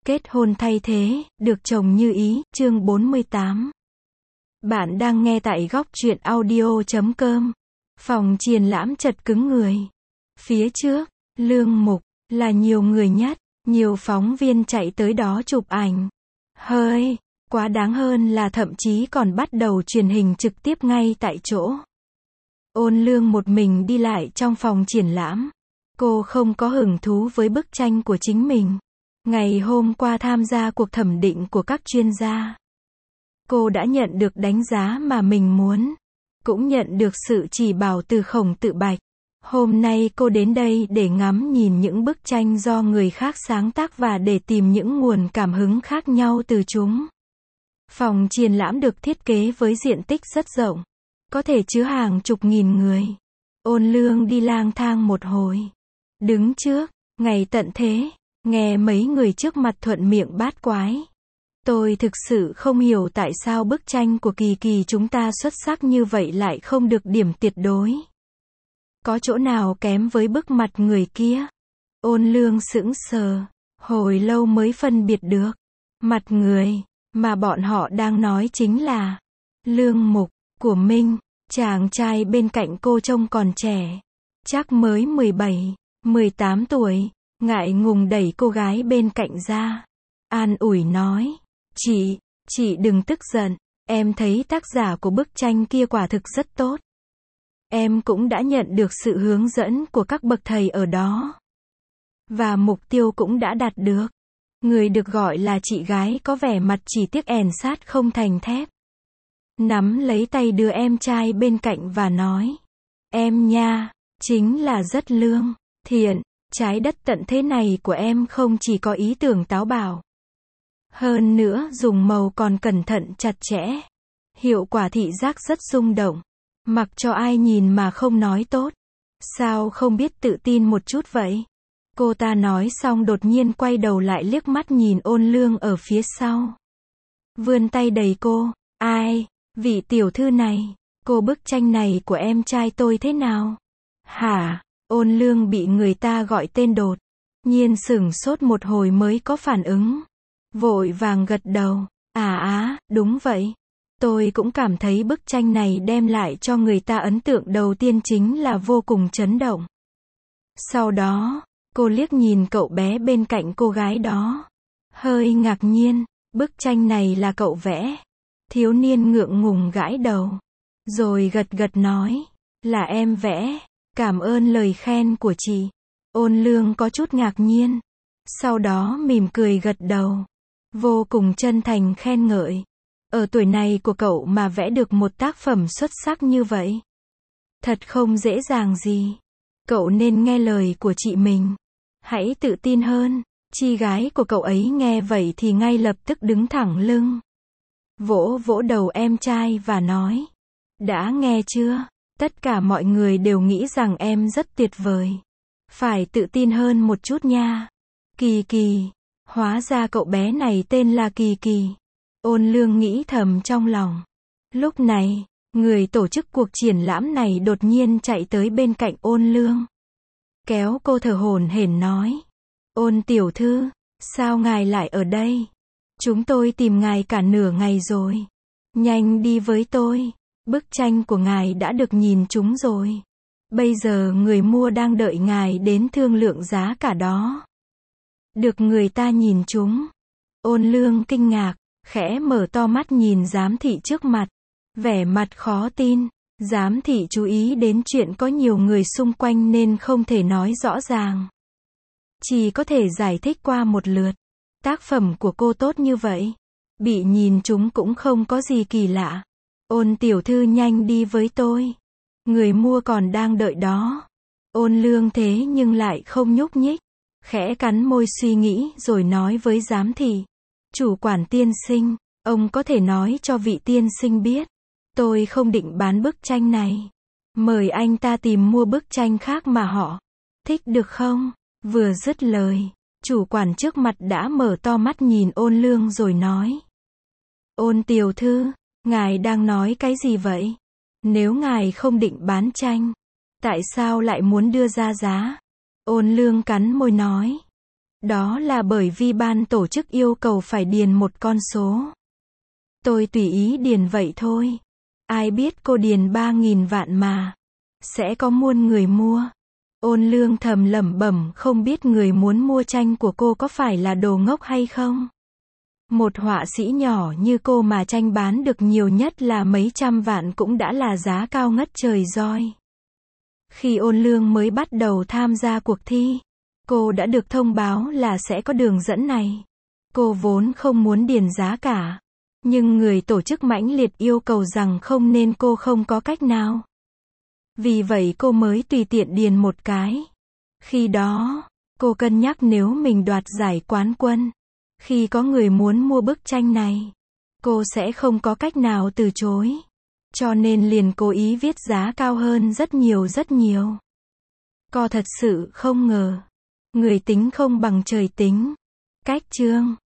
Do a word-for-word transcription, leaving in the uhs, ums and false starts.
Kết hôn thay thế, được chồng như ý, chương bốn mươi tám. Bạn đang nghe tại góc truyện audio chấm com. Phòng triển lãm chật cứng người. Phía trước, Lương Mục, là nhiều người nhất, nhiều phóng viên chạy tới đó chụp ảnh. Hơi, quá đáng hơn là thậm chí còn bắt đầu truyền hình trực tiếp ngay tại chỗ. Ôn Lương một mình đi lại trong phòng triển lãm. Cô không có hứng thú với bức tranh của chính mình. Ngày hôm qua tham gia cuộc thẩm định của các chuyên gia, cô đã nhận được đánh giá mà mình muốn, cũng nhận được sự chỉ bảo từ Khổng Tự Bạch. Hôm nay cô đến đây để ngắm nhìn những bức tranh do người khác sáng tác và để tìm những nguồn cảm hứng khác nhau từ chúng. Phòng triển lãm được thiết kế với diện tích rất rộng, có thể chứa hàng chục nghìn người. Ôn Lương đi lang thang một hồi, đứng trước, ngày tận thế, nghe mấy người trước mặt thuận miệng bát quái. Tôi thực sự không hiểu tại sao bức tranh của Kỳ Kỳ chúng ta xuất sắc như vậy lại không được điểm tuyệt đối. Có chỗ nào kém với bức mặt người kia? Ôn Lương sững sờ, hồi lâu mới phân biệt được. Mặt người mà bọn họ đang nói chính là Lương Mục của Minh. Chàng trai bên cạnh cô trông còn trẻ, chắc mới mười bảy, mười tám tuổi. Ngại ngùng đẩy cô gái bên cạnh ra, an ủi nói, chị, chị đừng tức giận, em thấy tác giả của bức tranh kia quả thực rất tốt. Em cũng đã nhận được sự hướng dẫn của các bậc thầy ở đó. Và mục tiêu cũng đã đạt được. Người được gọi là chị gái có vẻ mặt chỉ tiếc ẻn sát không thành thép. Nắm lấy tay đứa em trai bên cạnh và nói, em nha, chính là rất lương, thiện. Trái đất tận thế này của em không chỉ có ý tưởng táo bạo, hơn nữa dùng màu còn cẩn thận chặt chẽ. Hiệu quả thị giác rất rung động. Mặc cho ai nhìn mà không nói tốt. Sao không biết tự tin một chút vậy? Cô ta nói xong đột nhiên quay đầu lại liếc mắt nhìn Ôn Lương ở phía sau. Vươn tay đẩy cô. Ai? Vị tiểu thư này. Cô bức tranh này của em trai tôi thế nào? Hả? Ôn Lương bị người ta gọi tên đột nhiên sửng sốt một hồi mới có phản ứng. Vội vàng gật đầu. À á, đúng vậy. Tôi cũng cảm thấy bức tranh này đem lại cho người ta ấn tượng đầu tiên chính là vô cùng chấn động. Sau đó, cô liếc nhìn cậu bé bên cạnh cô gái đó. Hơi ngạc nhiên, bức tranh này là cậu vẽ. Thiếu niên ngượng ngùng gãi đầu. Rồi gật gật nói, là em vẽ. Cảm ơn lời khen của chị. Ôn Lương có chút ngạc nhiên. Sau đó mỉm cười gật đầu. Vô cùng chân thành khen ngợi. Ở tuổi này của cậu mà vẽ được một tác phẩm xuất sắc như vậy. Thật không dễ dàng gì. Cậu nên nghe lời của chị mình. Hãy tự tin hơn. Chị gái của cậu ấy nghe vậy thì ngay lập tức đứng thẳng lưng. Vỗ vỗ đầu em trai và nói. Đã nghe chưa? Tất cả mọi người đều nghĩ rằng em rất tuyệt vời. Phải tự tin hơn một chút nha. Kỳ Kỳ. Hóa ra cậu bé này tên là Kỳ Kỳ. Ôn Lương nghĩ thầm trong lòng. Lúc này, người tổ chức cuộc triển lãm này đột nhiên chạy tới bên cạnh Ôn Lương. Kéo cô thở hổn hển nói. Ôn tiểu thư, sao ngài lại ở đây? Chúng tôi tìm ngài cả nửa ngày rồi. Nhanh đi với tôi. Bức tranh của ngài đã được nhìn chúng rồi. Bây giờ người mua đang đợi ngài đến thương lượng giá cả đó. Được người ta nhìn chúng. Ôn Lương kinh ngạc, khẽ mở to mắt nhìn giám thị trước mặt. Vẻ mặt khó tin. Giám thị chú ý đến chuyện có nhiều người xung quanh nên không thể nói rõ ràng. Chỉ có thể giải thích qua một lượt. Tác phẩm của cô tốt như vậy. Bị nhìn chúng cũng không có gì kỳ lạ. Ôn tiểu thư nhanh đi với tôi. Người mua còn đang đợi đó. Ôn Lương thế nhưng lại không nhúc nhích. Khẽ cắn môi suy nghĩ rồi nói với giám thị. Chủ quản tiên sinh, ông có thể nói cho vị tiên sinh biết. Tôi không định bán bức tranh này. Mời anh ta tìm mua bức tranh khác mà họ thích được không? Vừa dứt lời, chủ quản trước mặt đã mở to mắt nhìn Ôn Lương rồi nói. Ôn tiểu thư. Ngài đang nói cái gì vậy? Nếu ngài không định bán tranh, tại sao lại muốn đưa ra giá? Ôn Lương cắn môi nói. Đó là bởi vì ban tổ chức yêu cầu phải điền một con số. Tôi tùy ý điền vậy thôi. Ai biết cô điền ba nghìn vạn mà. Sẽ có muôn người mua. Ôn Lương thầm lẩm bẩm, không biết người muốn mua tranh của cô có phải là đồ ngốc hay không. Một họa sĩ nhỏ như cô mà tranh bán được nhiều nhất là mấy trăm vạn cũng đã là giá cao ngất trời rồi. Khi Ôn Lương mới bắt đầu tham gia cuộc thi, cô đã được thông báo là sẽ có đường dẫn này. Cô vốn không muốn điền giá cả, nhưng người tổ chức mãnh liệt yêu cầu rằng không nên, cô không có cách nào. Vì vậy cô mới tùy tiện điền một cái. Khi đó, cô cân nhắc nếu mình đoạt giải quán quân, khi có người muốn mua bức tranh này, cô sẽ không có cách nào từ chối. Cho nên liền cố ý viết giá cao hơn rất nhiều rất nhiều. Cô thật sự không ngờ, người tính không bằng trời tính. Cách chương